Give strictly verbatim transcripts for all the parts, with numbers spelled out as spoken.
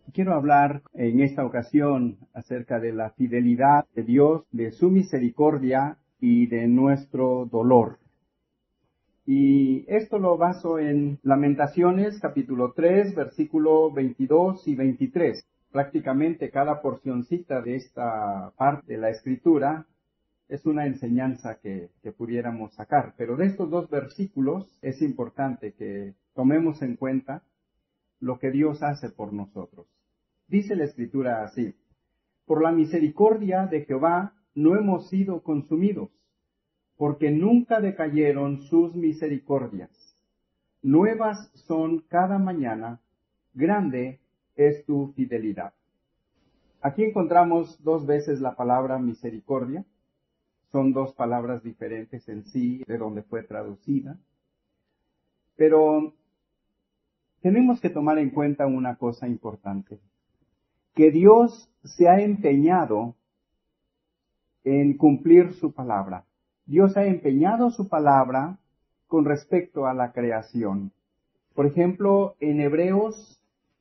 Quiero hablar en esta ocasión acerca de la fidelidad de Dios, de su misericordia y de nuestro dolor. Y esto lo baso en Lamentaciones capítulo tres, versículo veintidós y veintitrés. Prácticamente cada porcioncita de esta parte de la Escritura es una enseñanza que, que pudiéramos sacar. Pero de estos dos versículos es importante que tomemos en cuenta lo que Dios hace por nosotros. Dice la Escritura así: por la misericordia de Jehová no hemos sido consumidos, porque nunca decayeron sus misericordias. Nuevas son cada mañana, grande es tu fidelidad. Aquí encontramos dos veces la palabra misericordia. Son dos palabras diferentes en sí, de donde fue traducida. Pero tenemos que tomar en cuenta una cosa importante: que Dios se ha empeñado en cumplir su palabra. Dios ha empeñado su palabra con respecto a la creación. Por ejemplo, en Hebreos,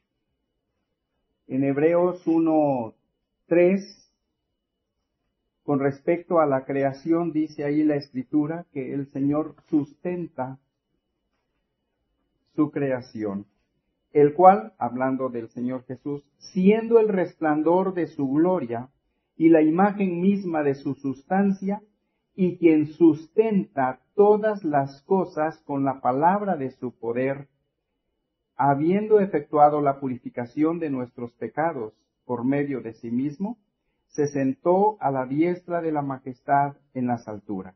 en Hebreos uno tres, con respecto a la creación, dice ahí la Escritura que el Señor sustenta su creación, el cual, hablando del Señor Jesús, siendo el resplandor de su gloria y la imagen misma de su sustancia, y quien sustenta todas las cosas con la palabra de su poder, habiendo efectuado la purificación de nuestros pecados por medio de sí mismo, se sentó a la diestra de la majestad en las alturas.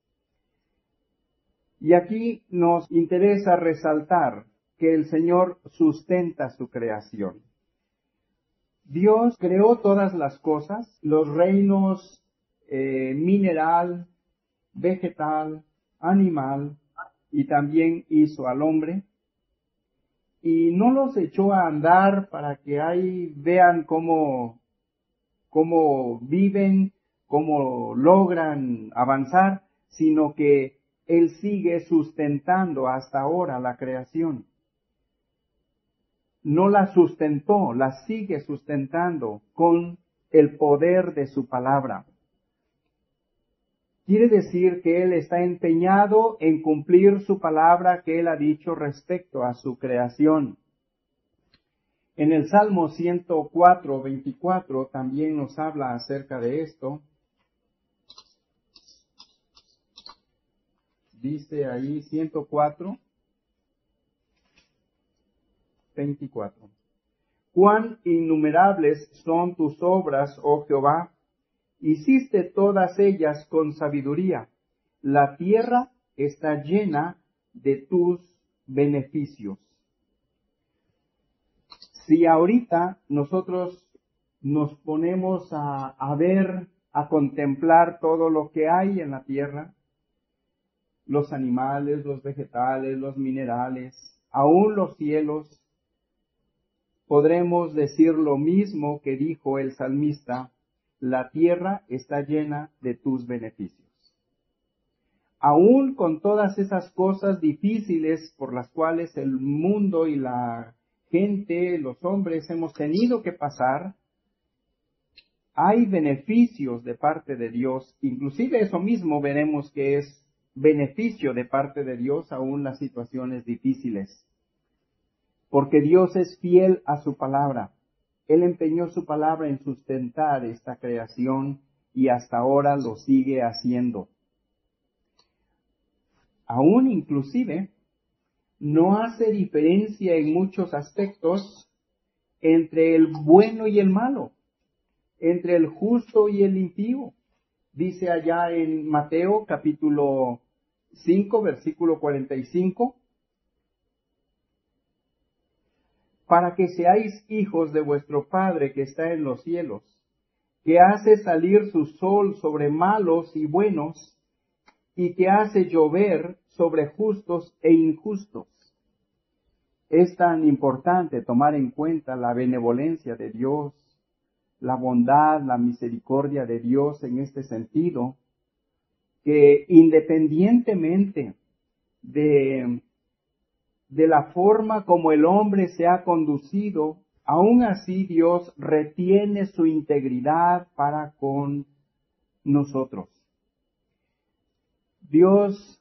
Y aquí nos interesa resaltar que el Señor sustenta su creación. Dios creó todas las cosas, los reinos eh, mineral, vegetal, animal, y también hizo al hombre. Y no los echó a andar para que ahí vean cómo, cómo viven, cómo logran avanzar, sino que Él sigue sustentando hasta ahora la creación. No la sustentó, la sigue sustentando con el poder de su palabra. Quiere decir que Él está empeñado en cumplir su palabra que Él ha dicho respecto a su creación. En el Salmo ciento cuatro, veinticuatro también nos habla acerca de esto. Dice ahí ciento cuatro, veinticuatro. Cuán innumerables son tus obras, oh Jehová, hiciste todas ellas con sabiduría. La tierra está llena de tus beneficios. Si ahorita nosotros nos ponemos a, a ver, a contemplar todo lo que hay en la tierra, los animales, los vegetales, los minerales, aún los cielos, podremos decir lo mismo que dijo el salmista: la tierra está llena de tus beneficios. Aún con todas esas cosas difíciles por las cuales el mundo y la gente, los hombres, hemos tenido que pasar, hay beneficios de parte de Dios. Inclusive eso mismo veremos que es beneficio de parte de Dios aún las situaciones difíciles. Porque Dios es fiel a su palabra. Él empeñó su palabra en sustentar esta creación y hasta ahora lo sigue haciendo. Aún inclusive no hace diferencia en muchos aspectos entre el bueno y el malo, entre el justo y el impío. Dice allá en Mateo capítulo cinco, versículo cuarenta y cinco, para que seáis hijos de vuestro Padre que está en los cielos, que hace salir su sol sobre malos y buenos, y que hace llover sobre justos e injustos. Es tan importante tomar en cuenta la benevolencia de Dios, la bondad, la misericordia de Dios en este sentido, que independientemente de, de la forma como el hombre se ha conducido aún así Dios retiene su integridad para con nosotros. Dios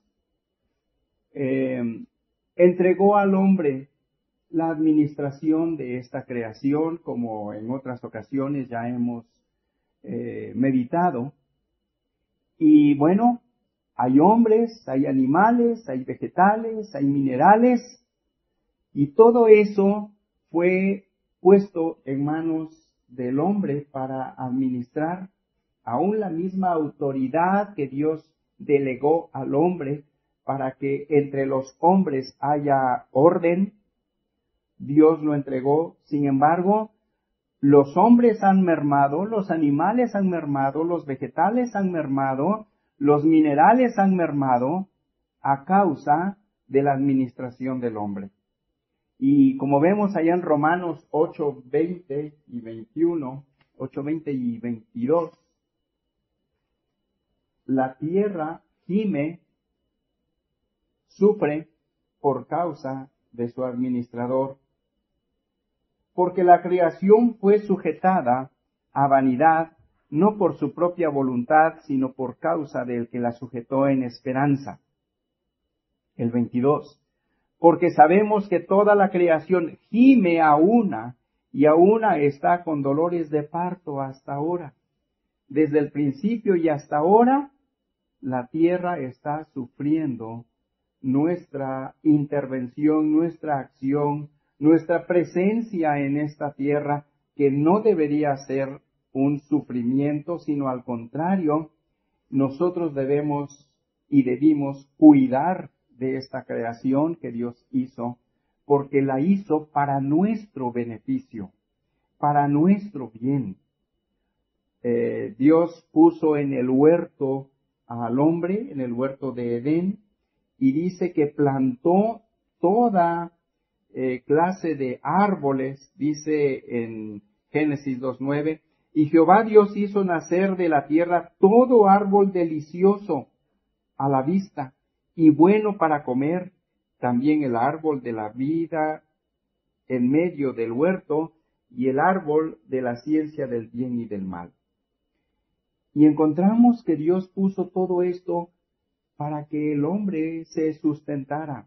eh, entregó al hombre la administración de esta creación, como en otras ocasiones ya hemos eh, meditado. Y bueno, hay hombres, hay animales, hay vegetales, hay minerales, y todo eso fue puesto en manos del hombre para administrar. Aún la misma autoridad que Dios delegó al hombre para que entre los hombres haya orden, Dios lo entregó. Sin embargo, los hombres han mermado, los animales han mermado, los vegetales han mermado, los minerales han mermado a causa de la administración del hombre. Y como vemos allá en Romanos ocho, veinte y veintiuno, ocho, veinte y veintidós, la tierra gime, sufre por causa de su administrador, porque la creación fue sujetada a vanidad, no por su propia voluntad, sino por causa del que la sujetó en esperanza. El veintidós. Porque sabemos que toda la creación gime a una, y a una está con dolores de parto hasta ahora. Desde el principio y hasta ahora, la tierra está sufriendo nuestra intervención, nuestra acción, nuestra presencia en esta tierra, que no debería ser un sufrimiento, sino al contrario, nosotros debemos y debimos cuidar de esta creación que Dios hizo, porque la hizo para nuestro beneficio, para nuestro bien. Eh, Dios puso en el huerto al hombre, en el huerto de Edén, y dice que plantó toda eh, clase de árboles, dice en Génesis dos nueve, y Jehová Dios hizo nacer de la tierra todo árbol delicioso a la vista y bueno para comer, también el árbol de la vida en medio del huerto y el árbol de la ciencia del bien y del mal. Y encontramos que Dios puso todo esto para que el hombre se sustentara.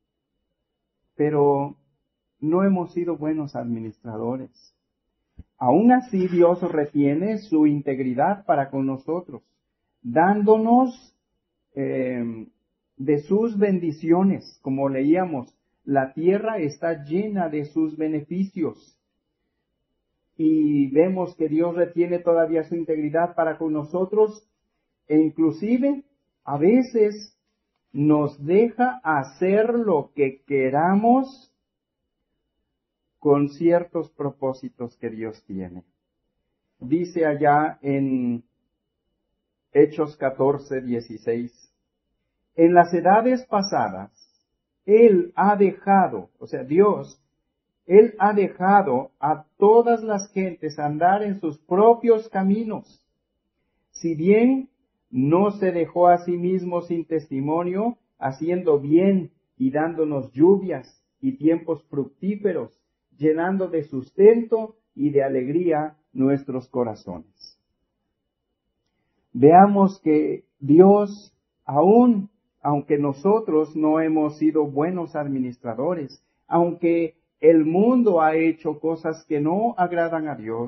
Pero no hemos sido buenos administradores. Aún así, Dios retiene su integridad para con nosotros, dándonos eh, de sus bendiciones. Como leíamos, la tierra está llena de sus beneficios. Y vemos que Dios retiene todavía su integridad para con nosotros, e inclusive a veces nos deja hacer lo que queramos con ciertos propósitos que Dios tiene. Dice allá en Hechos catorce, dieciséis, en las edades pasadas, Él ha dejado, o sea, Dios, Él ha dejado a todas las gentes andar en sus propios caminos. Si bien no se dejó a sí mismo sin testimonio, haciendo bien y dándonos lluvias y tiempos fructíferos, llenando de sustento y de alegría nuestros corazones. Veamos que Dios, aun aunque nosotros no hemos sido buenos administradores, aunque el mundo ha hecho cosas que no agradan a Dios,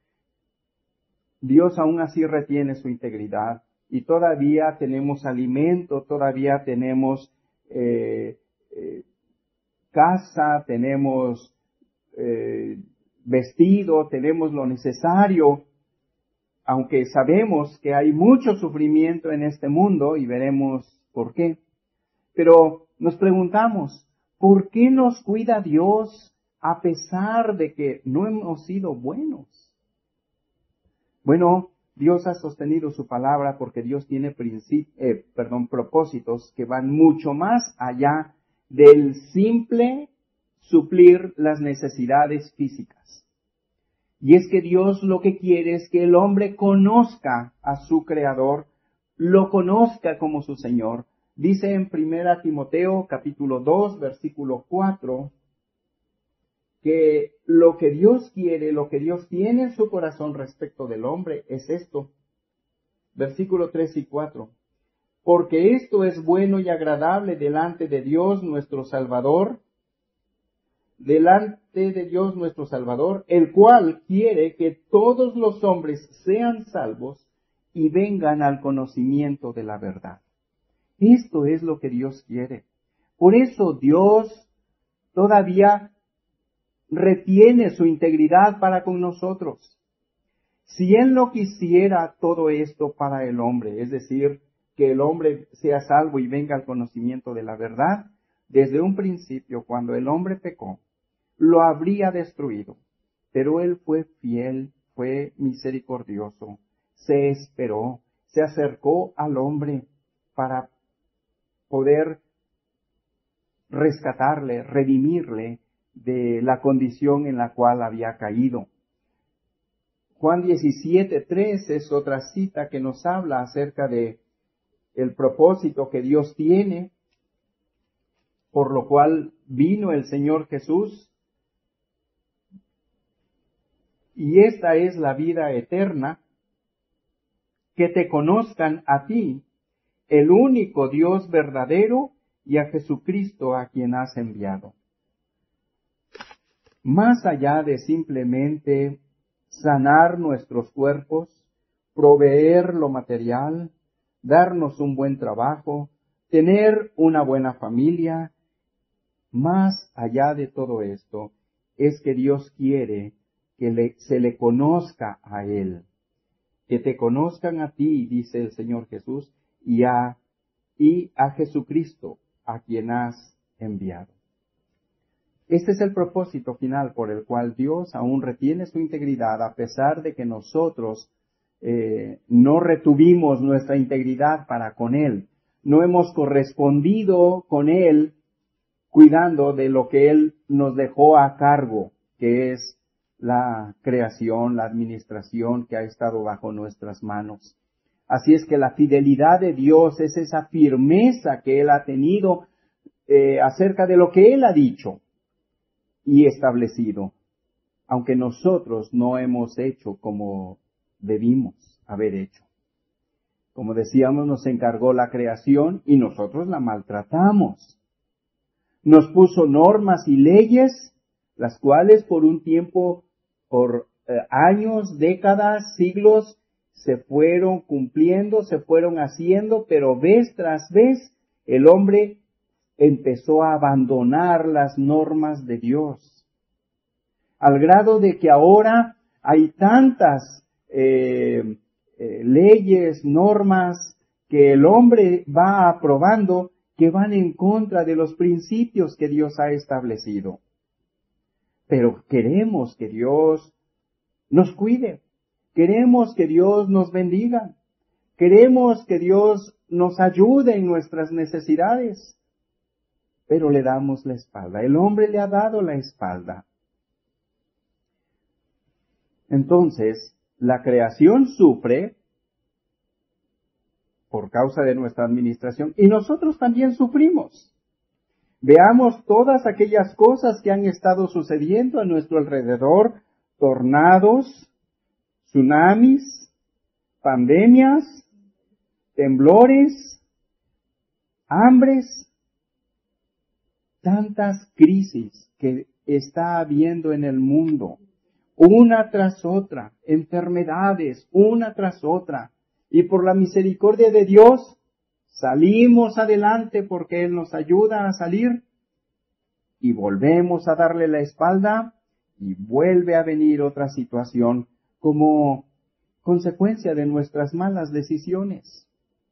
Dios aún así retiene su integridad y todavía tenemos alimento, todavía tenemos eh, eh, casa, tenemos eh, vestido, tenemos lo necesario, aunque sabemos que hay mucho sufrimiento en este mundo y veremos por qué. Pero nos preguntamos, ¿por qué nos cuida Dios a pesar de que no hemos sido buenos? Bueno, Dios ha sostenido su palabra porque Dios tiene princip- eh, perdón, propósitos que van mucho más allá del simple suplir las necesidades físicas. Y es que Dios lo que quiere es que el hombre conozca a su Creador, lo conozca como su Señor. Dice en primera Timoteo capítulo dos, versículo cuatro, que lo que Dios quiere, lo que Dios tiene en su corazón respecto del hombre es esto. Versículo tres y cuatro. Porque esto es bueno y agradable delante de Dios nuestro Salvador, delante de Dios nuestro Salvador, el cual quiere que todos los hombres sean salvos y vengan al conocimiento de la verdad. Esto es lo que Dios quiere. Por eso Dios todavía retiene su integridad para con nosotros. Si Él no quisiera todo esto para el hombre, es decir, que el hombre sea salvo y venga al conocimiento de la verdad, desde un principio, cuando el hombre pecó, lo habría destruido. Pero Él fue fiel, fue misericordioso, se esperó, se acercó al hombre para poder rescatarle, redimirle de la condición en la cual había caído. Juan diecisiete, tres es otra cita que nos habla acerca de el propósito que Dios tiene, por lo cual vino el Señor Jesús. Y esta es la vida eterna, que te conozcan a ti, el único Dios verdadero, y a Jesucristo a quien has enviado. Más allá de simplemente sanar nuestros cuerpos, proveer lo material, darnos un buen trabajo, tener una buena familia, más allá de todo esto, es que Dios quiere que le, se le conozca a Él. Que te conozcan a ti, dice el Señor Jesús, y a, y a Jesucristo, a quien has enviado. Este es el propósito final por el cual Dios aún retiene su integridad, a pesar de que nosotros eh, no retuvimos nuestra integridad para con Él. No hemos correspondido con Él cuidando de lo que Él nos dejó a cargo, que es la creación, la administración que ha estado bajo nuestras manos. Así es que la fidelidad de Dios es esa firmeza que Él ha tenido eh, acerca de lo que Él ha dicho y establecido, aunque nosotros no hemos hecho como debimos haber hecho. Como decíamos, nos encargó la creación y nosotros la maltratamos. Nos puso normas y leyes, las cuales por un tiempo, por eh, años, décadas, siglos, se fueron cumpliendo, se fueron haciendo, pero vez tras vez el hombre empezó a abandonar las normas de Dios, al grado de que ahora hay tantas eh, eh, leyes, normas que el hombre va aprobando que van en contra de los principios que Dios ha establecido. Pero queremos que Dios nos cuide, queremos que Dios nos bendiga, queremos que Dios nos ayude en nuestras necesidades, pero le damos la espalda. El hombre le ha dado la espalda. Entonces, la creación sufre por causa de nuestra administración y nosotros también sufrimos. Veamos todas aquellas cosas que han estado sucediendo a nuestro alrededor: tornados, tsunamis, pandemias, temblores, hambres, tantas crisis que está habiendo en el mundo, una tras otra, enfermedades, una tras otra, y por la misericordia de Dios salimos adelante porque Él nos ayuda a salir, y volvemos a darle la espalda, y vuelve a venir otra situación como consecuencia de nuestras malas decisiones.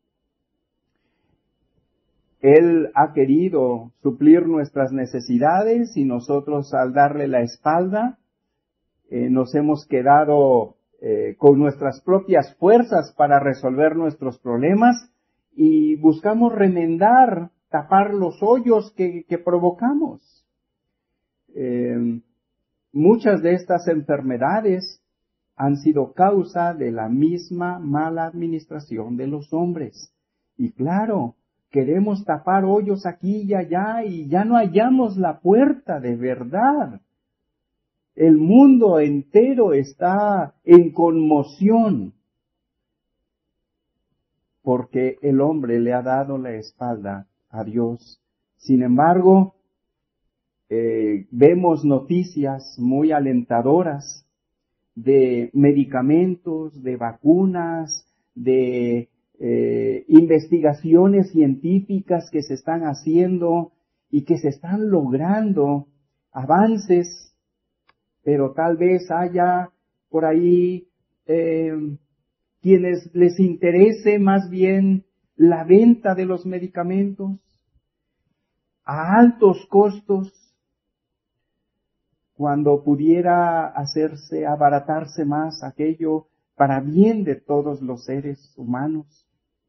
Él ha querido suplir nuestras necesidades y nosotros, al darle la espalda, eh, nos hemos quedado eh, con nuestras propias fuerzas para resolver nuestros problemas y buscamos remendar, tapar los hoyos que, que provocamos. Eh, muchas de estas enfermedades han sido causa de la misma mala administración de los hombres. Y claro, queremos tapar hoyos aquí y allá y ya no hallamos la puerta de verdad. El mundo entero está en conmoción porque el hombre le ha dado la espalda a Dios. Sin embargo, eh, vemos noticias muy alentadoras de medicamentos, de vacunas, de eh, investigaciones científicas que se están haciendo y que se están logrando avances, pero tal vez haya por ahí eh, quienes les interese más bien la venta de los medicamentos a altos costos, cuando pudiera hacerse, abaratarse más aquello para bien de todos los seres humanos.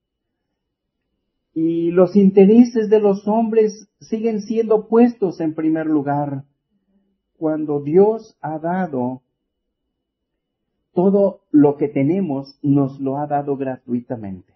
Y los intereses de los hombres siguen siendo puestos en primer lugar, cuando Dios ha dado todo lo que tenemos, nos lo ha dado gratuitamente.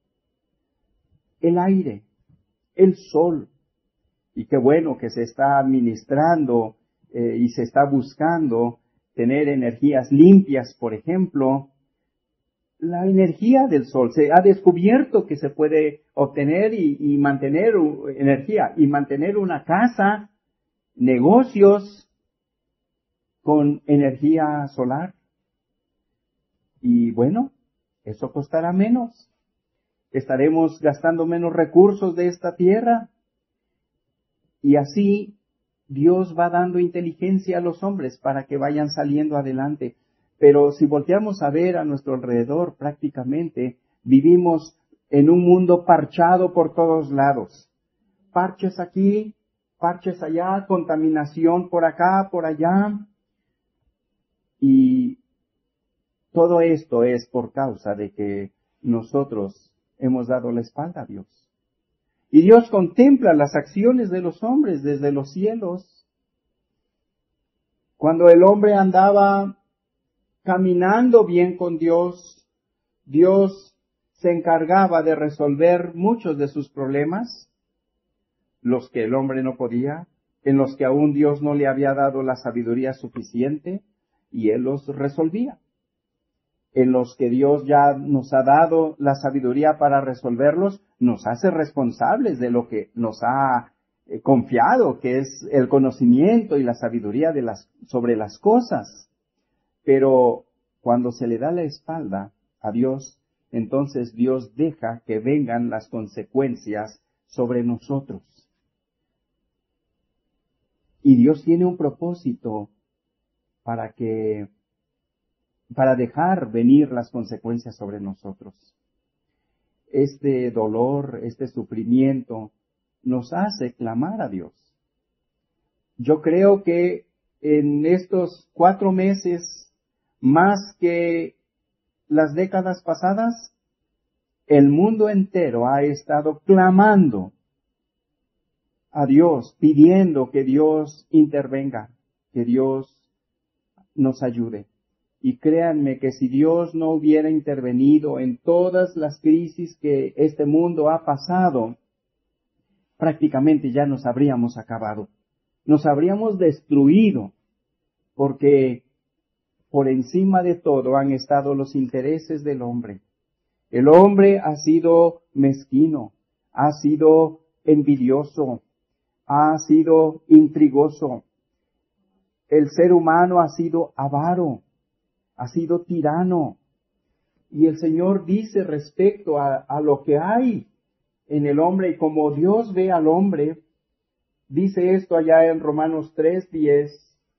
El aire, el sol, y qué bueno que se está administrando eh, y se está buscando tener energías limpias, por ejemplo. La energía del sol, se ha descubierto que se puede obtener y, y mantener energía, y mantener una casa, negocios con energía solar. Y bueno, eso costará menos. Estaremos gastando menos recursos de esta tierra. Y así Dios va dando inteligencia a los hombres para que vayan saliendo adelante. Pero si volteamos a ver a nuestro alrededor, prácticamente vivimos en un mundo parchado por todos lados. Parches aquí, parches allá, contaminación por acá, por allá. Y todo esto es por causa de que nosotros hemos dado la espalda a Dios. Y Dios contempla las acciones de los hombres desde los cielos. Cuando el hombre andaba caminando bien con Dios, Dios se encargaba de resolver muchos de sus problemas, los que el hombre no podía, en los que aún Dios no le había dado la sabiduría suficiente, y Él los resolvía. En los que Dios ya nos ha dado la sabiduría para resolverlos, nos hace responsables de lo que nos ha eh, confiado, que es el conocimiento y la sabiduría de las, sobre las cosas. Pero cuando se le da la espalda a Dios, entonces Dios deja que vengan las consecuencias sobre nosotros. Y Dios tiene un propósito para que para dejar venir las consecuencias sobre nosotros. Este dolor, este sufrimiento, nos hace clamar a Dios. Yo creo que en estos cuatro meses, más que las décadas pasadas, el mundo entero ha estado clamando a Dios, pidiendo que Dios intervenga, que Dios nos ayude. Y créanme que si Dios no hubiera intervenido en todas las crisis que este mundo ha pasado, prácticamente ya nos habríamos acabado. Nos habríamos destruido, porque por encima de todo han estado los intereses del hombre. El hombre ha sido mezquino, ha sido envidioso, ha sido intrigoso. El ser humano ha sido avaro, ha sido tirano. Y el Señor dice respecto a, a lo que hay en el hombre y como Dios ve al hombre, dice esto allá en Romanos tres diez.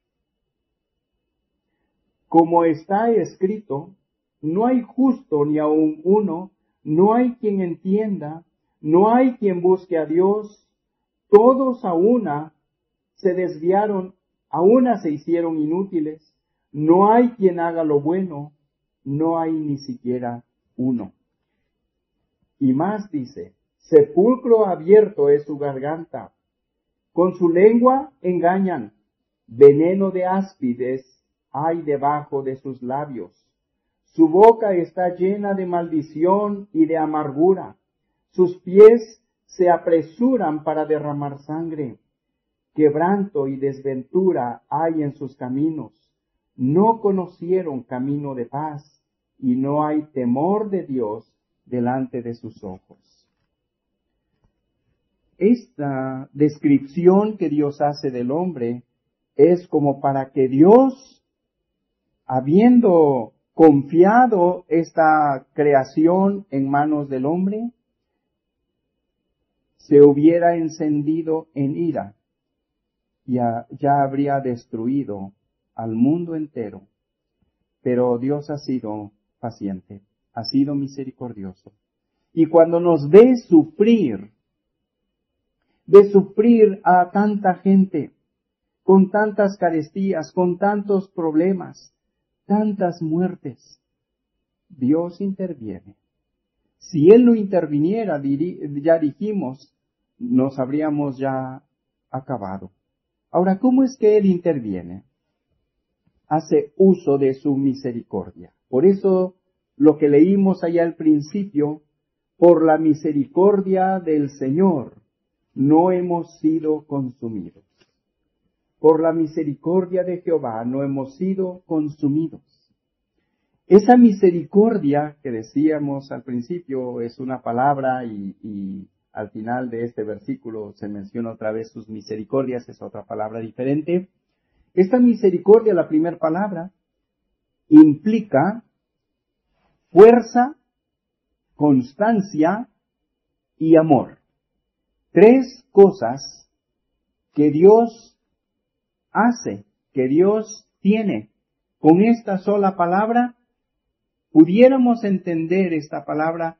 Como está escrito, no hay justo ni aun uno, no hay quien entienda, no hay quien busque a Dios, todos a una se desviaron, a una se hicieron inútiles. No hay quien haga lo bueno, no hay ni siquiera uno. Y más dice, sepulcro abierto es su garganta, con su lengua engañan, veneno de áspides hay debajo de sus labios. Su boca está llena de maldición y de amargura, sus pies se apresuran para derramar sangre. quebranto y desventura hay en sus caminos. No conocieron camino de paz, y no hay temor de Dios delante de sus ojos. Esta descripción que Dios hace del hombre es como para que Dios, habiendo confiado esta creación en manos del hombre, se hubiera encendido en ira y ya, ya habría destruido al mundo entero. Pero Dios ha sido paciente, ha sido misericordioso. Y cuando nos ve sufrir, de sufrir a tanta gente, con tantas carestías, con tantos problemas, tantas muertes, Dios interviene. Si Él no interviniera, ya dijimos, nos habríamos ya acabado. Ahora, ¿cómo es que Él interviene? Hace uso de su misericordia. Por eso, lo que leímos allá al principio, por la misericordia del Señor, no hemos sido consumidos. Por la misericordia de Jehová no hemos sido consumidos. Esa misericordia que decíamos al principio es una palabra y, y al final de este versículo se menciona otra vez sus misericordias, es otra palabra diferente. Esta misericordia, la primera palabra, implica fuerza, constancia y amor. Tres cosas que Dios hace, que Dios tiene. Con esta sola palabra, pudiéramos entender esta palabra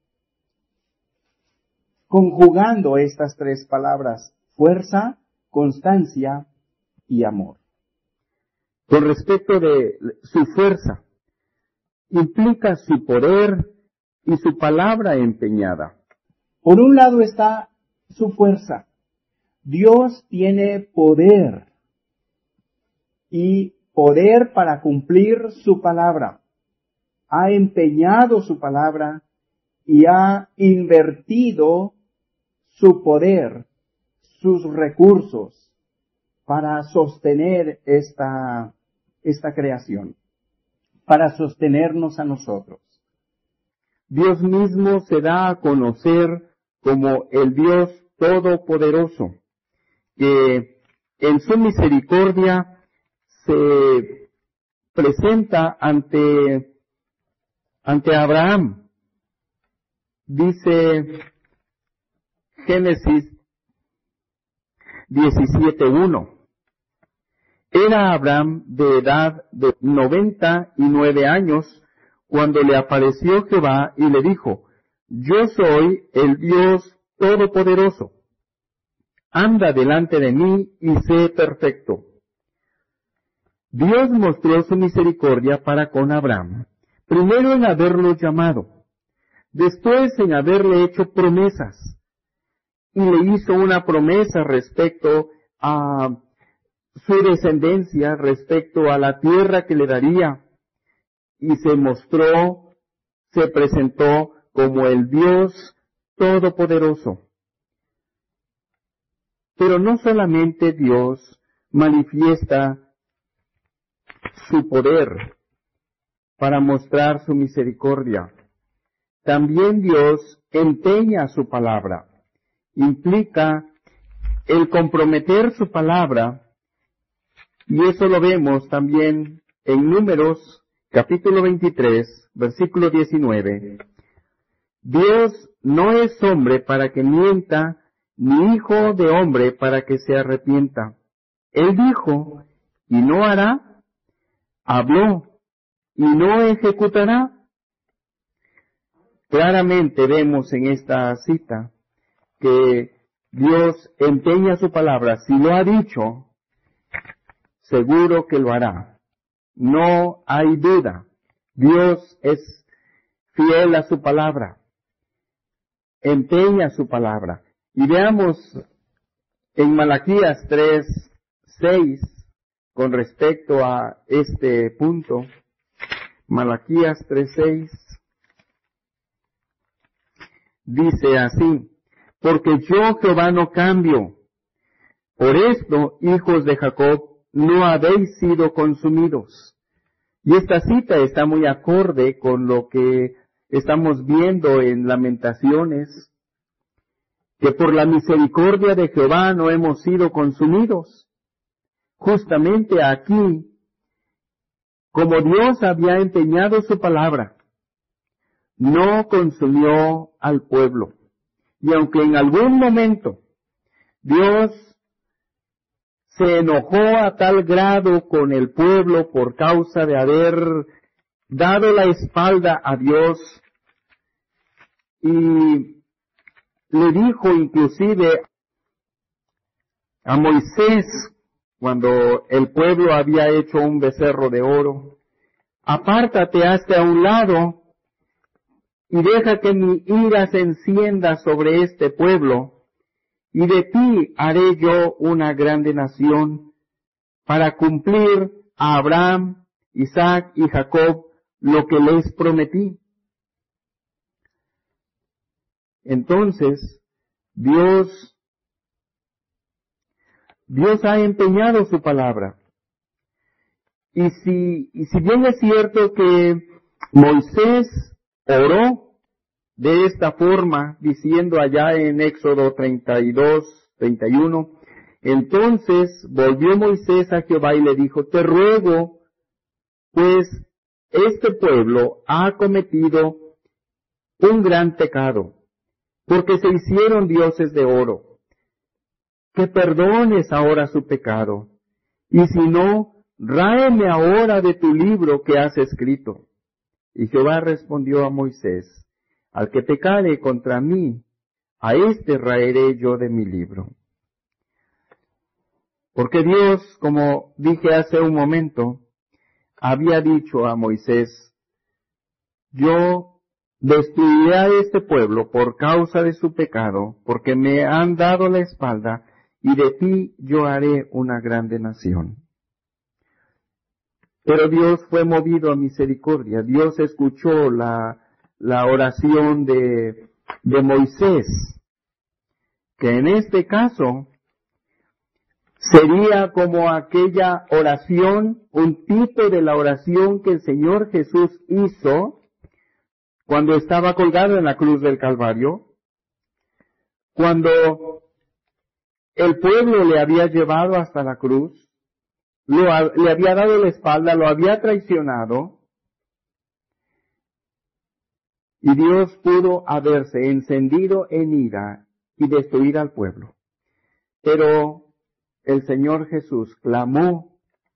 conjugando estas tres palabras, fuerza, constancia y amor. Con respecto de su fuerza, implica su poder y su palabra empeñada. Por un lado está su fuerza. Dios tiene poder y poder para cumplir su palabra. Ha empeñado su palabra y ha invertido su poder, sus recursos para sostener esta, esta creación, para sostenernos a nosotros. Dios mismo se da a conocer como el Dios Todopoderoso, que en su misericordia se presenta ante, ante Abraham. Dice Génesis diecisiete uno. Era Abraham de edad de noventa y nueve años cuando le apareció Jehová y le dijo: Yo soy el Dios Todopoderoso. Anda delante de mí y sé perfecto. Dios mostró su misericordia para con Abraham, primero en haberlo llamado, después en haberle hecho promesas, y le hizo una promesa respecto a su descendencia, respecto a la tierra que le daría, y se mostró, se presentó como el Dios Todopoderoso. Pero no solamente Dios manifiesta su poder para mostrar su misericordia, también Dios empeña su palabra. Implica el comprometer su palabra, y eso lo vemos también en Números capítulo veintitrés, versículo diecinueve. Dios no es hombre para que mienta, ni hijo de hombre para que se arrepienta. Él dijo, y no hará; habló, y no ejecutará. Claramente vemos en esta cita que Dios empeña su palabra. Si lo ha dicho, seguro que lo hará. No hay duda. Dios es fiel a su palabra. Empeña su palabra. Y veamos en Malaquías tres, seis, con respecto a este punto. Malaquías tres, seis. Dice así: Porque yo, Jehová, no cambio. Por esto, hijos de Jacob, no habéis sido consumidos. Y esta cita está muy acorde con lo que estamos viendo en Lamentaciones, que por la misericordia de Jehová no hemos sido consumidos. Justamente aquí, como Dios había empeñado su palabra, no consumió al pueblo. Y aunque en algún momento Dios se enojó a tal grado con el pueblo por causa de haber dado la espalda a Dios, y le dijo inclusive a Moisés, cuando el pueblo había hecho un becerro de oro, apártate hasta un lado y deja que mi ira se encienda sobre este pueblo, y de ti haré yo una grande nación, para cumplir a Abraham, Isaac y Jacob lo que les prometí. Entonces, Dios, Dios ha empeñado su palabra. Y si, y si bien es cierto que Moisés oró de esta forma, diciendo allá en Éxodo treinta y dos, treinta y uno, entonces volvió Moisés a Jehová y le dijo, te ruego, pues este pueblo ha cometido un gran pecado, porque se hicieron dioses de oro, que perdones ahora su pecado, y si no, ráeme ahora de tu libro que has escrito. Y Jehová respondió a Moisés, al que pecare contra mí, a éste raeré yo de mi libro. Porque Dios, como dije hace un momento, había dicho a Moisés, yo destruiré a este pueblo por causa de su pecado, porque me han dado la espalda, y de ti yo haré una grande nación. Pero Dios fue movido a misericordia. Dios escuchó la, la oración de, de Moisés, que en este caso sería como aquella oración, un tipo de la oración que el Señor Jesús hizo cuando estaba colgado en la cruz del Calvario, cuando el pueblo le había llevado hasta la cruz, lo, le había dado la espalda, lo había traicionado, y Dios pudo haberse encendido en ira y destruir al pueblo. Pero el Señor Jesús clamó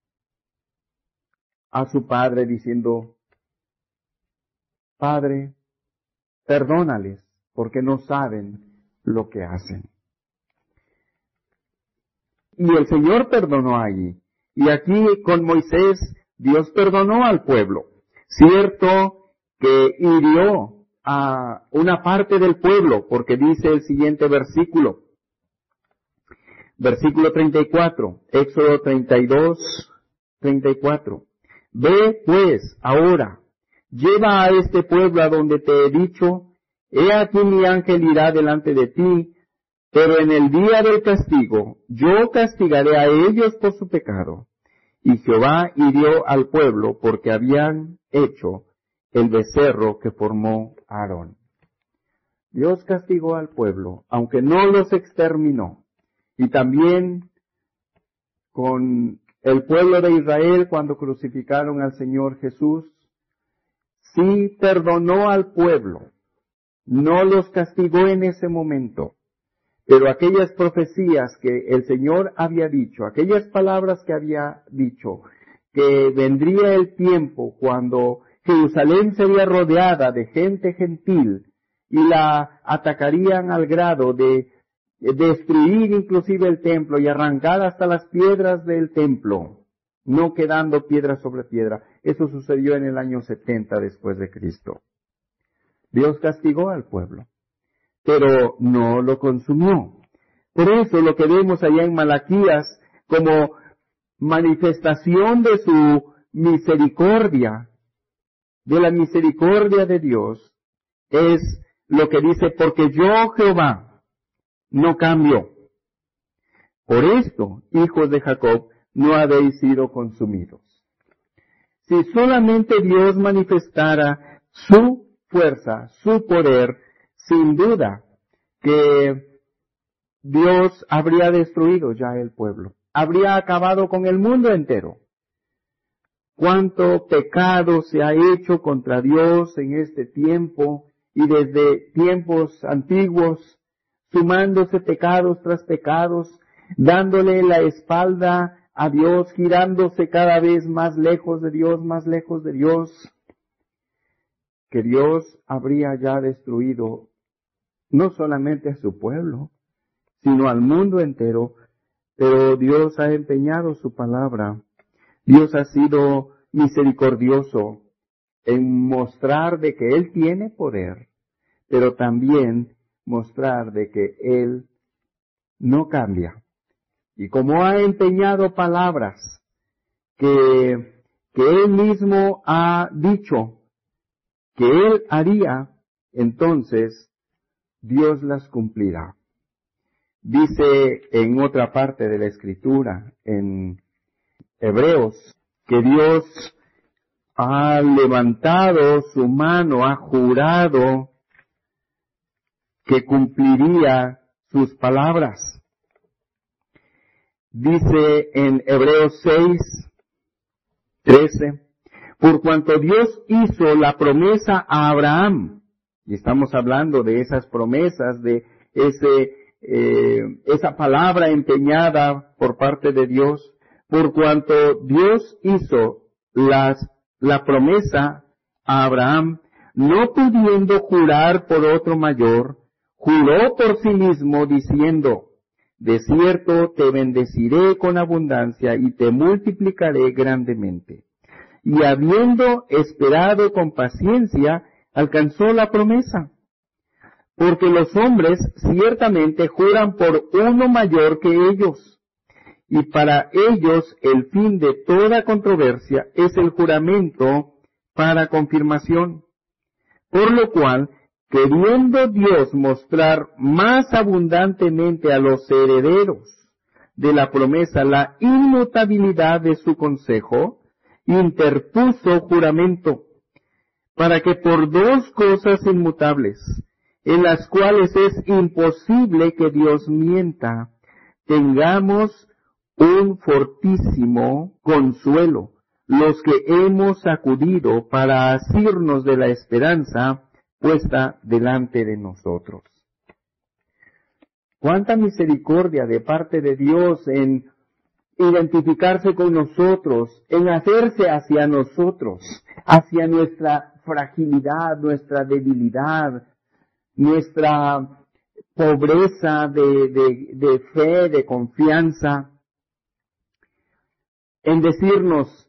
a su Padre diciendo, Padre, perdónales, porque no saben lo que hacen. Y el Señor perdonó allí. Y aquí con Moisés, Dios perdonó al pueblo. Cierto que hirió a una parte del pueblo, porque dice el siguiente versículo, versículo treinta y cuatro, Éxodo treinta y dos, treinta y cuatro. Ve pues ahora, lleva a este pueblo a donde te he dicho, he aquí mi ángel irá delante de ti, pero en el día del castigo yo castigaré a ellos por su pecado. Y Jehová hirió al pueblo porque habían hecho el becerro que formó Aarón. Dios castigó al pueblo, aunque no los exterminó. Y también con el pueblo de Israel, cuando crucificaron al Señor Jesús, sí perdonó al pueblo, no los castigó en ese momento. Pero aquellas profecías que el Señor había dicho, aquellas palabras que había dicho, que vendría el tiempo cuando Jerusalén sería rodeada de gente gentil y la atacarían al grado de destruir inclusive el templo y arrancar hasta las piedras del templo, no quedando piedra sobre piedra. Eso sucedió en el año setenta después de Cristo. Dios castigó al pueblo, pero no lo consumió. Por eso lo que vemos allá en Malaquías como manifestación de su misericordia, de la misericordia de Dios, es lo que dice, porque yo Jehová no cambio. Por esto, hijos de Jacob, no habéis sido consumidos. Si solamente Dios manifestara su fuerza, su poder, sin duda que Dios habría destruido ya el pueblo, habría acabado con el mundo entero. Cuánto pecado se ha hecho contra Dios en este tiempo y desde tiempos antiguos, sumándose pecados tras pecados, dándole la espalda a Dios, girándose cada vez más lejos de Dios, más lejos de Dios, que Dios habría ya destruido no solamente a su pueblo, sino al mundo entero, pero Dios ha empeñado su palabra. Dios ha sido misericordioso en mostrar de que Él tiene poder, pero también mostrar de que Él no cambia. Y como ha empeñado palabras que, que Él mismo ha dicho que Él haría, entonces Dios las cumplirá. Dice en otra parte de la Escritura, en Hebreos, que Dios ha levantado su mano, ha jurado que cumpliría sus palabras. Dice en Hebreos seis, trece, por cuanto Dios hizo la promesa a Abraham, y estamos hablando de esas promesas, de ese, eh, esa palabra empeñada por parte de Dios, por cuanto Dios hizo las, la promesa a Abraham, no pudiendo jurar por otro mayor, juró por sí mismo diciendo, de cierto te bendeciré con abundancia y te multiplicaré grandemente. Y habiendo esperado con paciencia, alcanzó la promesa. Porque los hombres ciertamente juran por uno mayor que ellos, y para ellos el fin de toda controversia es el juramento para confirmación. Por lo cual, queriendo Dios mostrar más abundantemente a los herederos de la promesa la inmutabilidad de su consejo, interpuso juramento, para que por dos cosas inmutables, en las cuales es imposible que Dios mienta, tengamos un fortísimo consuelo, los que hemos acudido para asirnos de la esperanza puesta delante de nosotros. Cuánta misericordia de parte de Dios en identificarse con nosotros, en hacerse hacia nosotros, hacia nuestra fragilidad, nuestra debilidad, nuestra pobreza de, de, de fe, de confianza, en decirnos,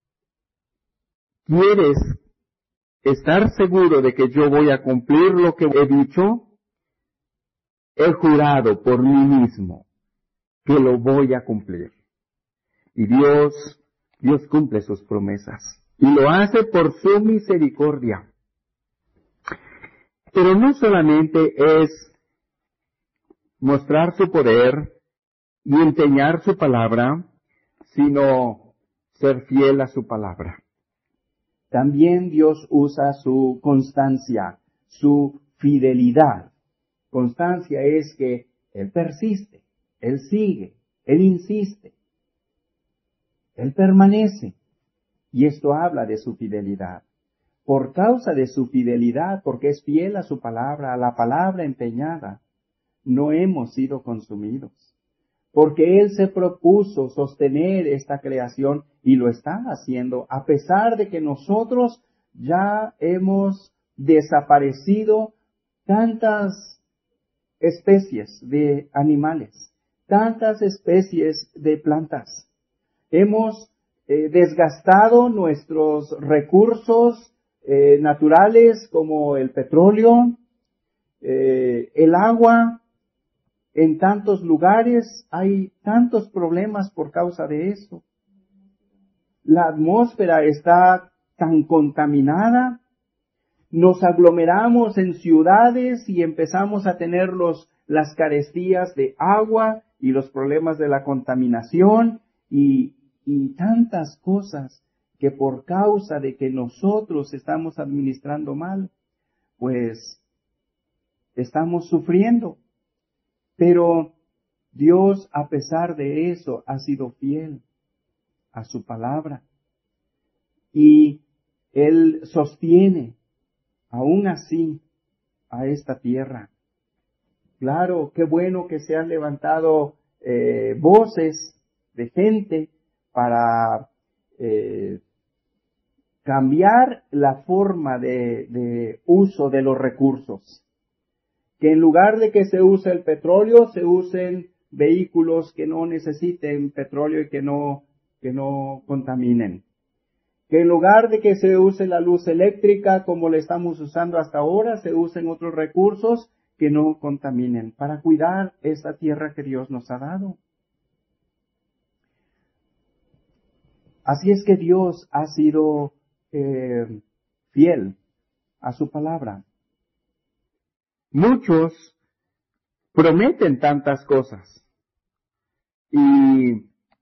¿quieres estar seguro de que yo voy a cumplir lo que he dicho? He jurado por mí mismo que lo voy a cumplir. Y Dios, Dios cumple sus promesas. Y lo hace por su misericordia. Pero no solamente es mostrar su poder y empeñar su palabra, sino ser fiel a su palabra. También Dios usa su constancia, su fidelidad. Constancia es que Él persiste, Él sigue, Él insiste, Él permanece. Y esto habla de su fidelidad. Por causa de su fidelidad, porque es fiel a su palabra, a la palabra empeñada, no hemos sido consumidos. Porque Él se propuso sostener esta creación y lo está haciendo, a pesar de que nosotros ya hemos desaparecido tantas especies de animales, tantas especies de plantas. Hemos eh, desgastado nuestros recursos eh, naturales como el petróleo, eh, el agua. En tantos lugares hay tantos problemas por causa de eso. La atmósfera está tan contaminada. Nos aglomeramos en ciudades y empezamos a tener los, las carestías de agua y los problemas de la contaminación y, y tantas cosas que por causa de que nosotros estamos administrando mal, pues estamos sufriendo. Pero Dios, a pesar de eso, ha sido fiel a su palabra. Y Él sostiene, aún así, a esta tierra. Claro, qué bueno que se han levantado eh, voces de gente para eh, cambiar la forma de, de uso de los recursos. Que en lugar de que se use el petróleo, se usen vehículos que no necesiten petróleo y que no, que no contaminen. Que en lugar de que se use la luz eléctrica como la estamos usando hasta ahora, se usen otros recursos que no contaminen para cuidar esta tierra que Dios nos ha dado. Así es que Dios ha sido eh, fiel a su palabra. Muchos prometen tantas cosas y,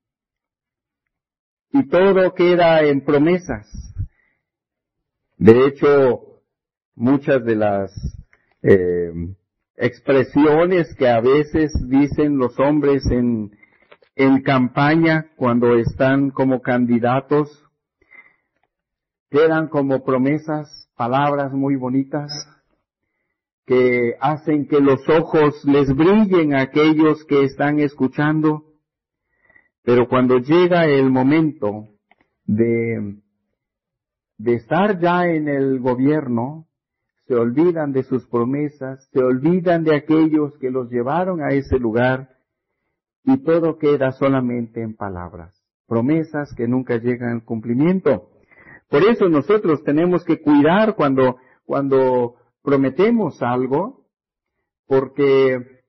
y todo queda en promesas. De hecho, muchas de las eh, expresiones que a veces dicen los hombres en, en campaña cuando están como candidatos, quedan como promesas, palabras muy bonitas, que hacen que los ojos les brillen a aquellos que están escuchando, pero cuando llega el momento de, de estar ya en el gobierno, se olvidan de sus promesas, se olvidan de aquellos que los llevaron a ese lugar, y todo queda solamente en palabras, promesas que nunca llegan al cumplimiento. Por eso nosotros tenemos que cuidar cuando, cuando prometemos algo, porque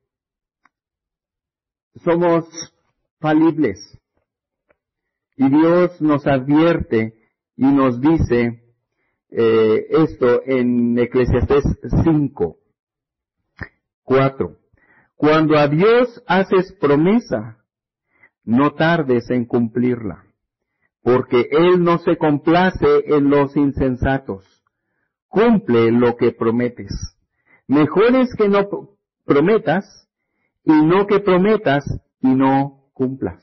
somos falibles. Y Dios nos advierte y nos dice eh, esto en Eclesiastés cinco, cuatro. Cuando a Dios haces promesa, no tardes en cumplirla, porque Él no se complace en los insensatos. Cumple lo que prometes. Mejor es que no prometas y no que prometas y no cumplas.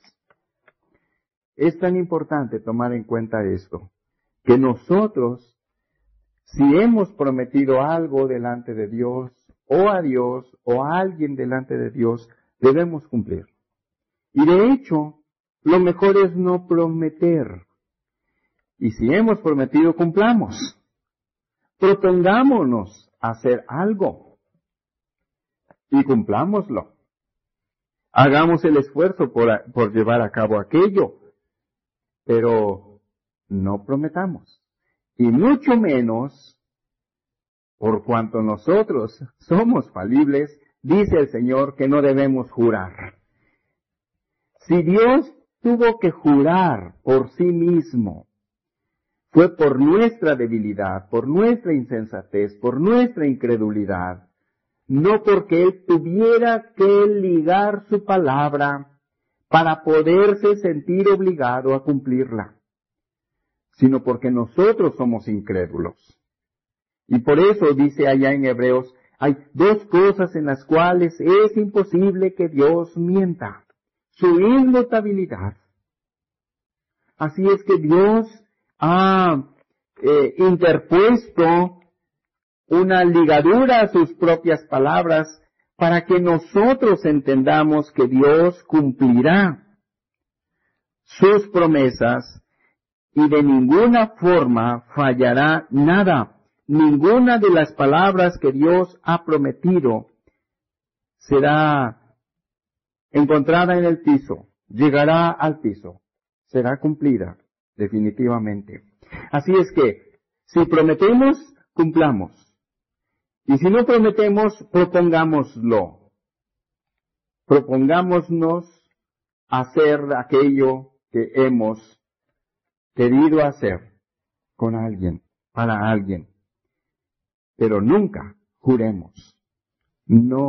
Es tan importante tomar en cuenta esto, que nosotros, si hemos prometido algo delante de Dios, o a Dios, o a alguien delante de Dios, debemos cumplir. Y de hecho, lo mejor es no prometer. Y si hemos prometido, cumplamos. Propongámonos hacer algo y cumplámoslo. Hagamos el esfuerzo por, por llevar a cabo aquello, pero no prometamos. Y mucho menos, por cuanto nosotros somos falibles, dice el Señor que no debemos jurar. Si Dios tuvo que jurar por sí mismo, fue por nuestra debilidad, por nuestra insensatez, por nuestra incredulidad, no porque Él tuviera que ligar su palabra para poderse sentir obligado a cumplirla, sino porque nosotros somos incrédulos. Y por eso dice allá en Hebreos, hay dos cosas en las cuales es imposible que Dios mienta: su inmutabilidad. Así es que Dios ha eh, interpuesto una ligadura a sus propias palabras para que nosotros entendamos que Dios cumplirá sus promesas y de ninguna forma fallará nada. Ninguna de las palabras que Dios ha prometido será encontrada en el piso, llegará al piso, será cumplida definitivamente. Así es que, si prometemos, cumplamos. Y si no prometemos, propongámoslo. Propongámonos hacer aquello que hemos querido hacer con alguien, para alguien. Pero nunca juremos. No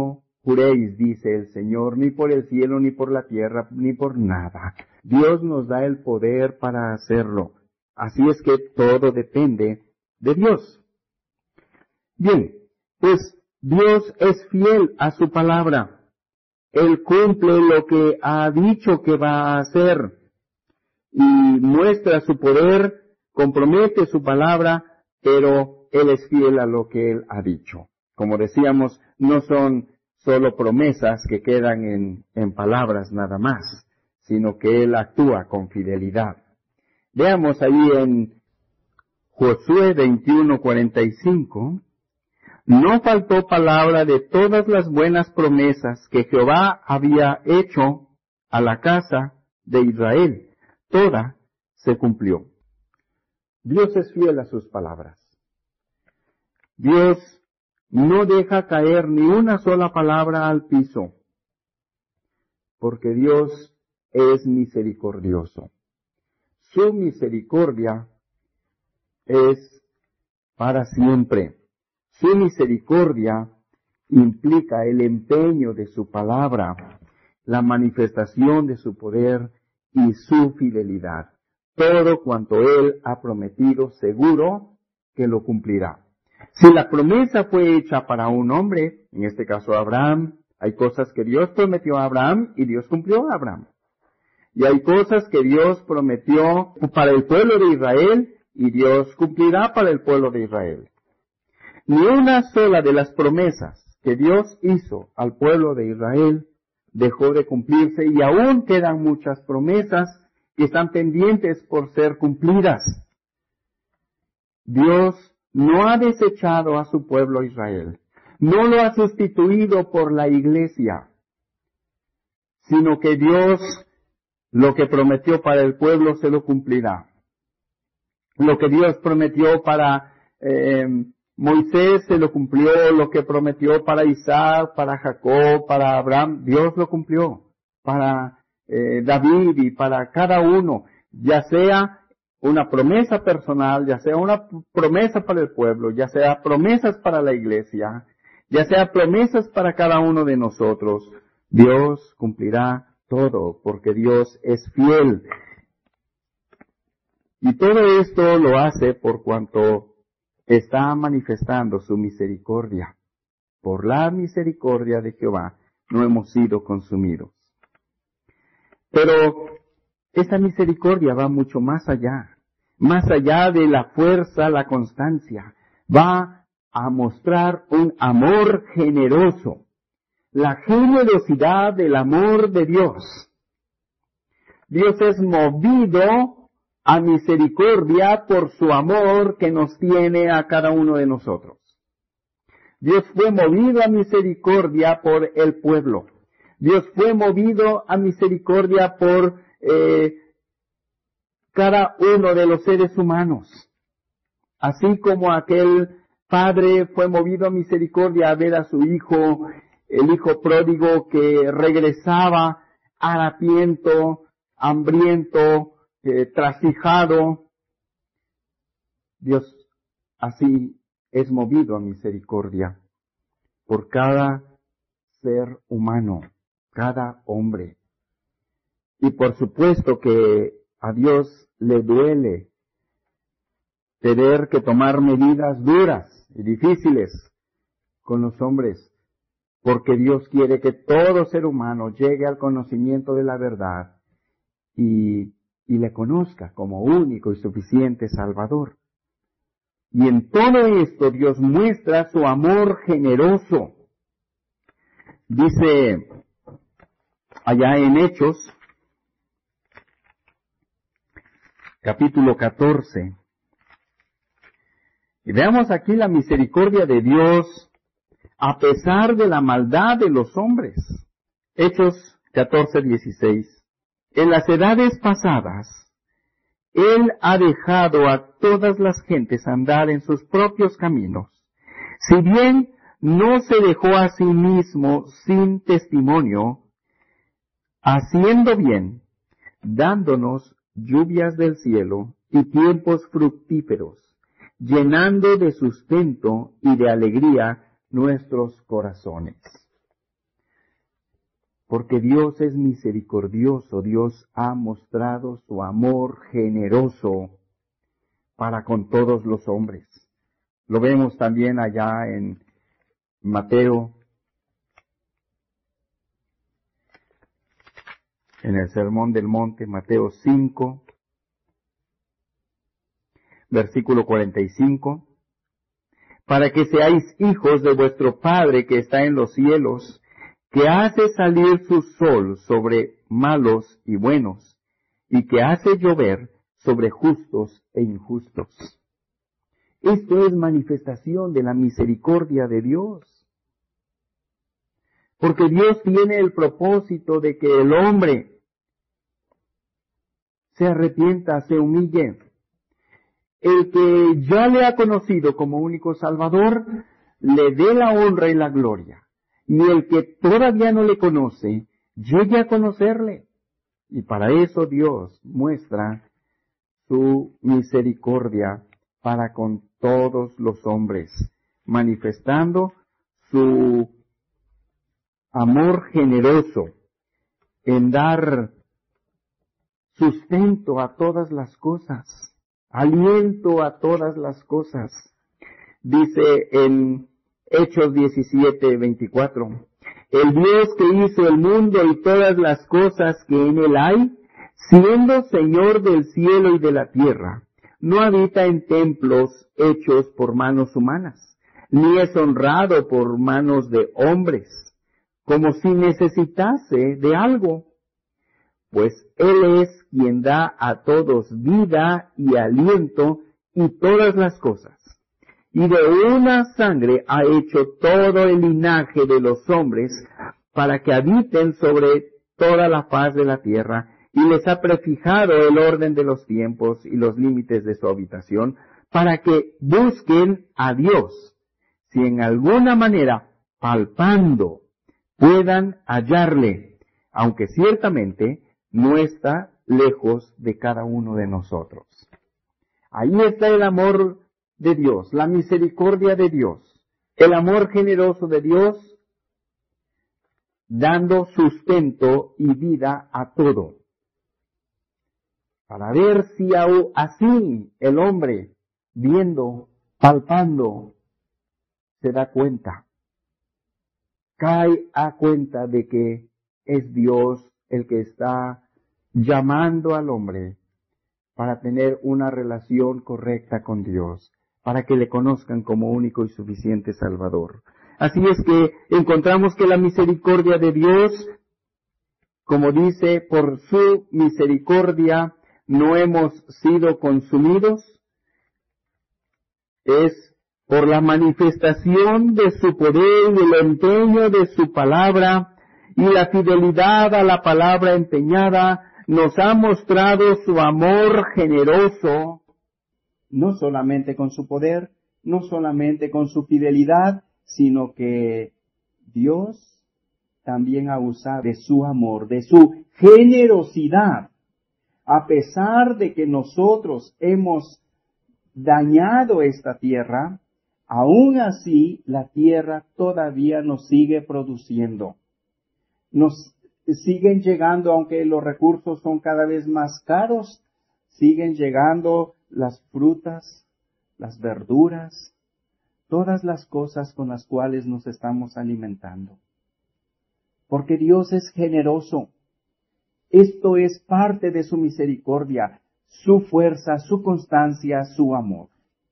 juréis, dice el Señor, ni por el cielo, ni por la tierra, ni por nada. Dios nos da el poder para hacerlo. Así es que todo depende de Dios. Bien, pues Dios es fiel a su palabra. Él cumple lo que ha dicho que va a hacer y muestra su poder, compromete su palabra, pero Él es fiel a lo que Él ha dicho. Como decíamos, no son solo promesas que quedan en, en palabras nada más, sino que Él actúa con fidelidad. Veamos ahí en Josué veintiuno, cuarenta y cinco. No faltó palabra de todas las buenas promesas que Jehová había hecho a la casa de Israel. Toda se cumplió. Dios es fiel a sus palabras. Dios no deja caer ni una sola palabra al piso, porque Dios es misericordioso. Su misericordia es para siempre. Su misericordia implica el empeño de su palabra, la manifestación de su poder y su fidelidad. Todo cuanto Él ha prometido, seguro que lo cumplirá. Si la promesa fue hecha para un hombre, en este caso Abraham, hay cosas que Dios prometió a Abraham y Dios cumplió a Abraham. Y hay cosas que Dios prometió para el pueblo de Israel y Dios cumplirá para el pueblo de Israel. Ni una sola de las promesas que Dios hizo al pueblo de Israel dejó de cumplirse y aún quedan muchas promesas que están pendientes por ser cumplidas. Dios no ha desechado a su pueblo Israel, no lo ha sustituido por la iglesia, sino que Dios lo que prometió para el pueblo se lo cumplirá. Lo que Dios prometió para eh, Moisés se lo cumplió, lo que prometió para Isaac, para Jacob, para Abraham, Dios lo cumplió. Para eh, David y para cada uno, ya sea una promesa personal, ya sea una promesa para el pueblo, ya sea promesas para la iglesia, ya sea promesas para cada uno de nosotros, Dios cumplirá todo, porque Dios es fiel. Y todo esto lo hace por cuanto está manifestando su misericordia. Por la misericordia de Jehová no hemos sido consumidos. Pero esa misericordia va mucho más allá, más allá de la fuerza, la constancia. Va a mostrar un amor generoso, la generosidad del amor de Dios. Dios es movido a misericordia por su amor que nos tiene a cada uno de nosotros. Dios fue movido a misericordia por el pueblo. Dios fue movido a misericordia por eh, cada uno de los seres humanos. Así como aquel padre fue movido a misericordia a ver a su hijo, el hijo pródigo que regresaba harapiento, hambriento, eh, trasijado. Dios así es movido a misericordia por cada ser humano, cada hombre. Y por supuesto que a Dios le duele tener que tomar medidas duras y difíciles con los hombres, porque Dios quiere que todo ser humano llegue al conocimiento de la verdad y, y le conozca como único y suficiente Salvador. Y en todo esto Dios muestra su amor generoso. Dice allá en Hechos, capítulo catorce, y veamos aquí la misericordia de Dios a pesar de la maldad de los hombres. Hechos catorce, dieciséis. En las edades pasadas, Él ha dejado a todas las gentes andar en sus propios caminos. Si bien no se dejó a sí mismo sin testimonio, haciendo bien, dándonos lluvias del cielo y tiempos fructíferos, llenando de sustento y de alegría nuestros corazones. Porque Dios es misericordioso, Dios ha mostrado su amor generoso para con todos los hombres. Lo vemos también allá en Mateo, en el Sermón del Monte, Mateo cinco, versículo cuarenta y cinco. Para que seáis hijos de vuestro Padre que está en los cielos, que hace salir su sol sobre malos y buenos, y que hace llover sobre justos e injustos. Esto es manifestación de la misericordia de Dios. Porque Dios tiene el propósito de que el hombre se arrepienta, se humille. El que ya le ha conocido como único Salvador, le dé la honra y la gloria. Y el que todavía no le conoce, llegue a conocerle. Y para eso Dios muestra su misericordia para con todos los hombres, manifestando su amor generoso en dar sustento a todas las cosas, aliento a todas las cosas. Dice en Hechos diecisiete, veinticuatro, el Dios que hizo el mundo y todas las cosas que en él hay, siendo Señor del cielo y de la tierra, no habita en templos hechos por manos humanas, ni es honrado por manos de hombres, como si necesitase de algo, pues Él es quien da a todos vida y aliento y todas las cosas. Y de una sangre ha hecho todo el linaje de los hombres para que habiten sobre toda la faz de la tierra, y les ha prefijado el orden de los tiempos y los límites de su habitación, para que busquen a Dios, si en alguna manera, palpando, puedan hallarle, aunque ciertamente no está lejos de cada uno de nosotros. Ahí está el amor de Dios, la misericordia de Dios, el amor generoso de Dios, dando sustento y vida a todo. Para ver si aún así el hombre, viendo, palpando, se da cuenta, cae a cuenta de que es Dios el que está llamando al hombre para tener una relación correcta con Dios, para que le conozcan como único y suficiente Salvador. Así es que encontramos que la misericordia de Dios, como dice, por su misericordia no hemos sido consumidos, es por la manifestación de su poder y el empeño de su palabra y la fidelidad a la palabra empeñada, nos ha mostrado su amor generoso, no solamente con su poder, no solamente con su fidelidad, sino que Dios también ha usado de su amor, de su generosidad. A pesar de que nosotros hemos dañado esta tierra, aún así la tierra todavía nos sigue produciendo. Nos siguen llegando, aunque los recursos son cada vez más caros, siguen llegando las frutas, las verduras, todas las cosas con las cuales nos estamos alimentando. Porque Dios es generoso. Esto es parte de su misericordia, su fuerza, su constancia, su amor,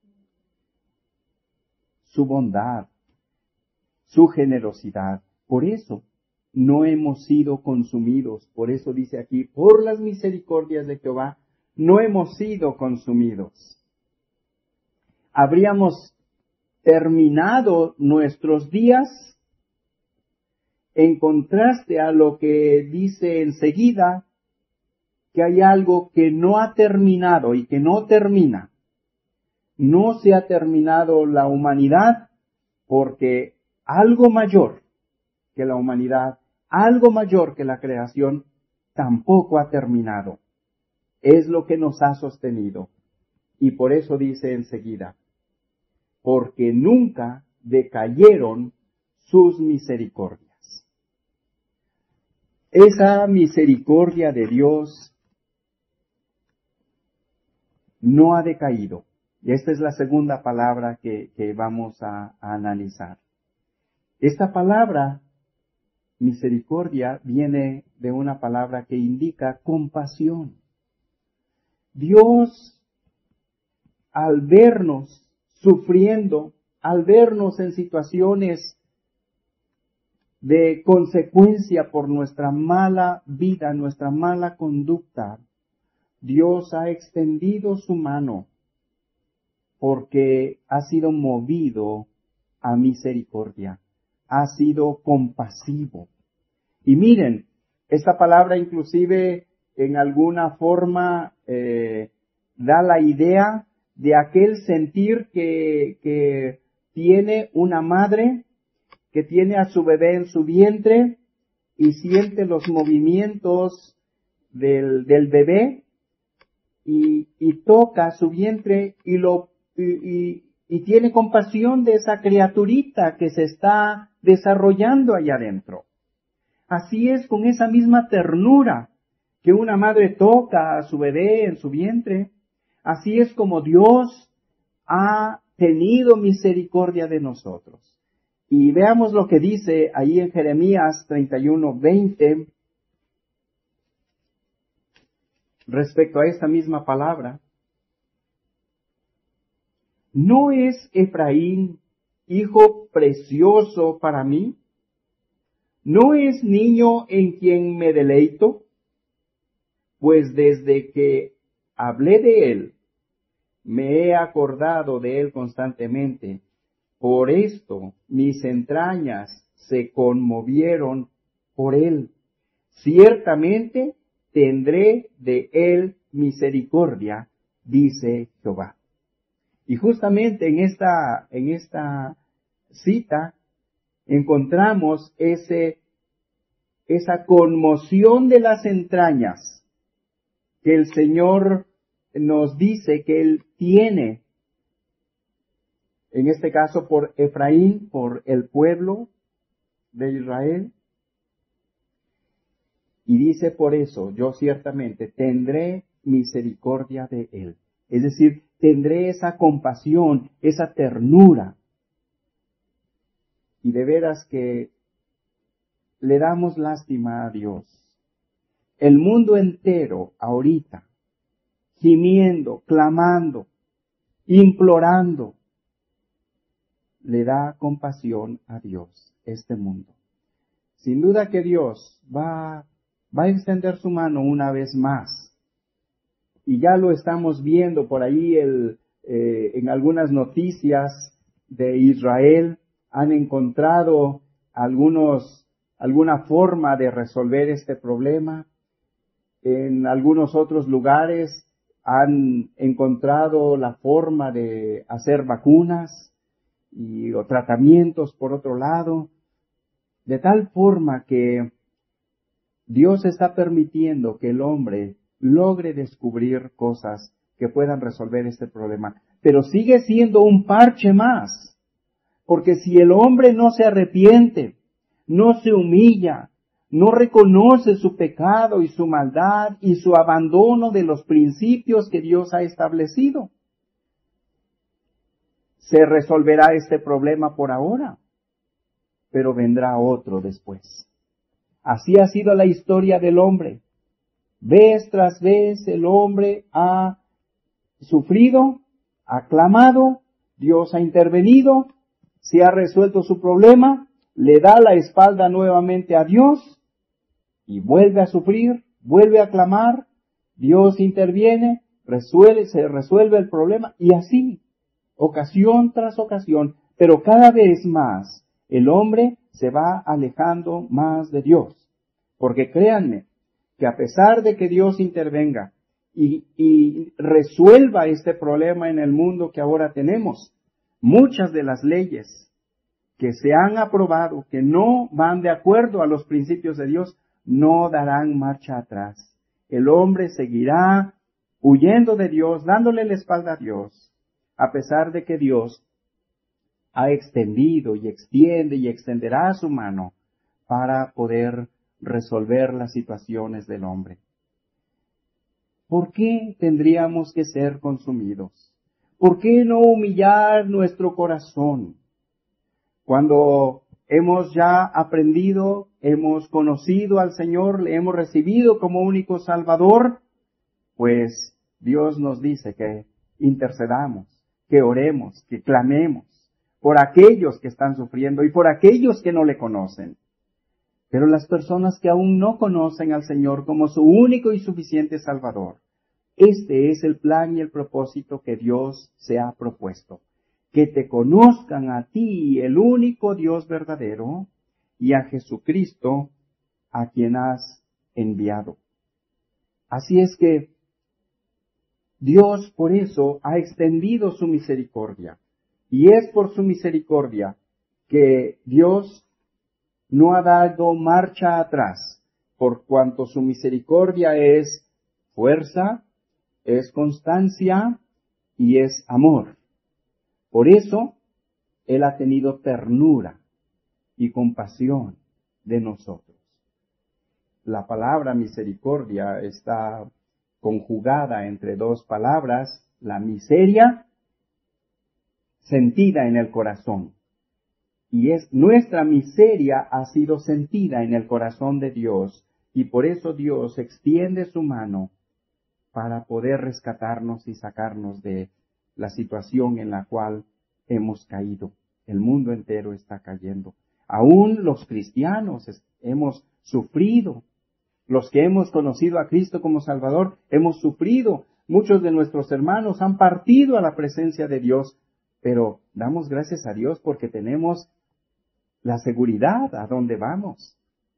su bondad, su generosidad. Por eso no hemos sido consumidos. Por eso dice aquí, por las misericordias de Jehová, no hemos sido consumidos. Habríamos terminado nuestros días en contraste a lo que dice enseguida, que hay algo que no ha terminado y que no termina. No se ha terminado la humanidad porque algo mayor que la humanidad, algo mayor que la creación, tampoco ha terminado. Es lo que nos ha sostenido. Y por eso dice enseguida, porque nunca decayeron sus misericordias. esa misericordia de Dios no ha decaído. Y esta es la segunda palabra que, que vamos a, a analizar. Esta palabra, misericordia, viene de una palabra que indica compasión. Dios, al vernos sufriendo, al vernos en situaciones de consecuencia por nuestra mala vida, nuestra mala conducta, Dios ha extendido su mano porque ha sido movido a misericordia, ha sido compasivo. Y miren, esta palabra inclusive en alguna forma eh, da la idea de aquel sentir que, que tiene una madre que tiene a su bebé en su vientre y siente los movimientos del, del bebé y, y toca su vientre y lo y, y, y tiene compasión de esa criaturita que se está desarrollando allá adentro. Así es con esa misma ternura que una madre toca a su bebé en su vientre. Así es como Dios ha tenido misericordia de nosotros. Y veamos lo que dice ahí en Jeremías treinta y uno, veinte, respecto a esta misma palabra. ¿No es Efraín hijo precioso para mí? ¿No es niño en quien me deleito? Pues desde que hablé de él, me he acordado de él constantemente. Por esto mis entrañas se conmovieron por él. Ciertamente tendré de él misericordia, dice Jehová. Y justamente en esta, en esta cita encontramos ese, esa conmoción de las entrañas que el Señor nos dice que Él tiene, en este caso por Efraín, por el pueblo de Israel. Y dice por eso, yo ciertamente tendré misericordia de él. Es decir, tendré esa compasión, esa ternura. Y de veras que le damos lástima a Dios. El mundo entero ahorita, gimiendo, clamando, implorando, le da compasión a Dios, este mundo. Sin duda que Dios va, va a extender su mano una vez más. Y ya lo estamos viendo por ahí el, eh, en algunas noticias de Israel. Han encontrado algunos, alguna forma de resolver este problema. En algunos otros lugares han encontrado la forma de hacer vacunas y o tratamientos por otro lado, de tal forma que Dios está permitiendo que el hombre logre descubrir cosas que puedan resolver este problema. Pero sigue siendo un parche más, porque si el hombre no se arrepiente, no se humilla, no reconoce su pecado y su maldad y su abandono de los principios que Dios ha establecido, se resolverá este problema por ahora, pero vendrá otro después. Así ha sido la historia del hombre. Vez tras vez el hombre ha sufrido, ha clamado, Dios ha intervenido, se ha resuelto su problema, le da la espalda nuevamente a Dios y vuelve a sufrir, vuelve a clamar, Dios interviene, resuelve, se resuelve el problema y así, ocasión tras ocasión, pero cada vez más el hombre se va alejando más de Dios. Porque créanme, que a pesar de que Dios intervenga y, y resuelva este problema en el mundo que ahora tenemos, muchas de las leyes que se han aprobado, que no van de acuerdo a los principios de Dios, no darán marcha atrás. El hombre seguirá huyendo de Dios, dándole la espalda a Dios, a pesar de que Dios ha extendido y extiende y extenderá su mano para poder resolver las situaciones del hombre. ¿Por qué tendríamos que ser consumidos? ¿Por qué no humillar nuestro corazón? Cuando hemos ya aprendido, hemos conocido al Señor, le hemos recibido como único Salvador, pues Dios nos dice que intercedamos, que oremos, que clamemos por aquellos que están sufriendo y por aquellos que no le conocen. Pero las personas que aún no conocen al Señor como su único y suficiente Salvador, este es el plan y el propósito que Dios se ha propuesto. Que te conozcan a ti, el único Dios verdadero, y a Jesucristo, a quien has enviado. Así es que Dios por eso ha extendido su misericordia. Y es por su misericordia que Dios no ha dado marcha atrás, por cuanto su misericordia es fuerza, es constancia y es amor. Por eso, Él ha tenido ternura y compasión de nosotros. La palabra misericordia está conjugada entre dos palabras, la miseria, sentida en el corazón. Y es nuestra miseria ha sido sentida en el corazón de Dios, y por eso Dios extiende su mano para poder rescatarnos y sacarnos de la situación en la cual hemos caído. El mundo entero está cayendo. Aún los cristianos hemos sufrido. Los que hemos conocido a Cristo como Salvador hemos sufrido. Muchos de nuestros hermanos han partido a la presencia de Dios, pero damos gracias a Dios porque tenemos la seguridad a dónde vamos.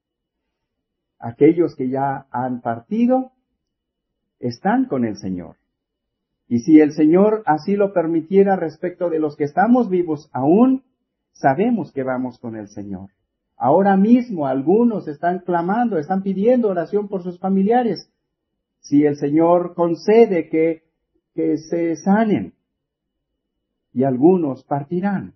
Aquellos que ya han partido están con el Señor. Y si el Señor así lo permitiera respecto de los que estamos vivos aún, sabemos que vamos con el Señor. Ahora mismo algunos están clamando, están pidiendo oración por sus familiares. Si el Señor concede que, que se sanen, y algunos partirán.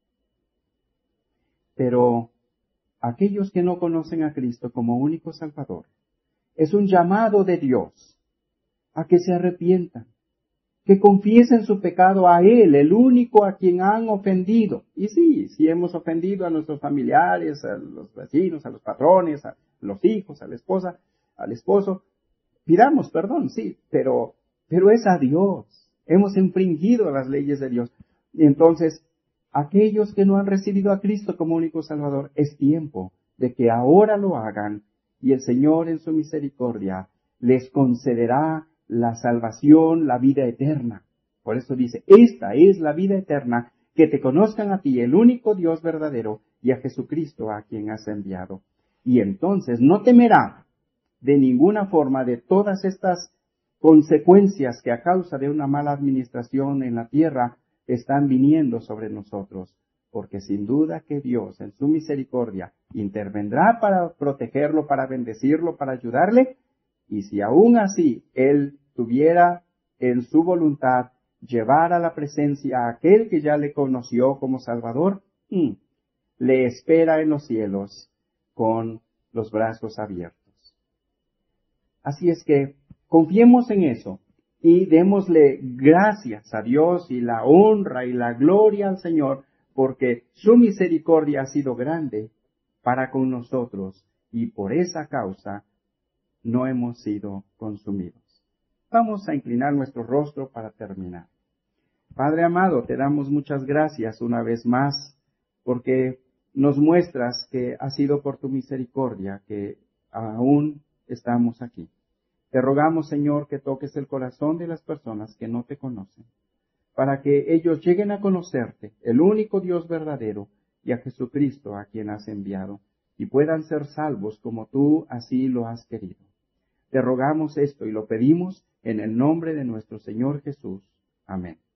Pero aquellos que no conocen a Cristo como único Salvador, es un llamado de Dios a que se arrepientan, que confiesen su pecado a Él, el único a quien han ofendido. Y sí, si hemos ofendido a nuestros familiares, a los vecinos, a los patrones, a los hijos, a la esposa, al esposo, pidamos perdón, sí, pero, pero es a Dios. Hemos infringido las leyes de Dios. Y entonces, aquellos que no han recibido a Cristo como único Salvador, es tiempo de que ahora lo hagan, y el Señor en su misericordia les concederá la salvación, la vida eterna. Por eso dice, esta es la vida eterna, que te conozcan a ti, el único Dios verdadero, y a Jesucristo a quien has enviado. Y entonces no temerá de ninguna forma de todas estas consecuencias que a causa de una mala administración en la tierra están viniendo sobre nosotros, porque sin duda que Dios en su misericordia intervendrá para protegerlo, para bendecirlo, para ayudarle, y si aún así Él tuviera en su voluntad llevar a la presencia a aquel que ya le conoció como Salvador, mm, le espera en los cielos con los brazos abiertos. Así es que confiemos en eso y démosle gracias a Dios y la honra y la gloria al Señor, porque su misericordia ha sido grande para con nosotros y por esa causa no hemos sido consumidos. Vamos a inclinar nuestro rostro para terminar. Padre amado, te damos muchas gracias una vez más, porque nos muestras que ha sido por tu misericordia que aún estamos aquí. Te rogamos, Señor, que toques el corazón de las personas que no te conocen, para que ellos lleguen a conocerte, el único Dios verdadero, y a Jesucristo a quien has enviado, y puedan ser salvos como tú así lo has querido. Te rogamos esto y lo pedimos en el nombre de nuestro Señor Jesús. Amén.